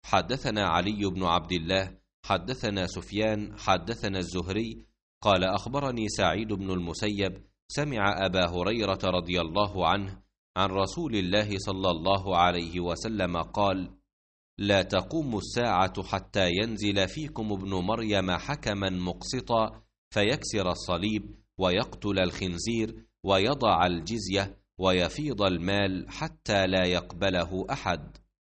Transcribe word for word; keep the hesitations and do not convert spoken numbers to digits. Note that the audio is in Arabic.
حدثنا علي بن عبد الله حدثنا سفيان حدثنا الزهري قال أخبرني سعيد بن المسيب سمع أبا هريرة رضي الله عنه عن رسول الله صلى الله عليه وسلم قال: لا تقوم الساعة حتى ينزل فيكم ابن مريم حكما مقسطا فيكسر الصليب ويقتل الخنزير ويضع الجزية ويفيض المال حتى لا يقبله أحد.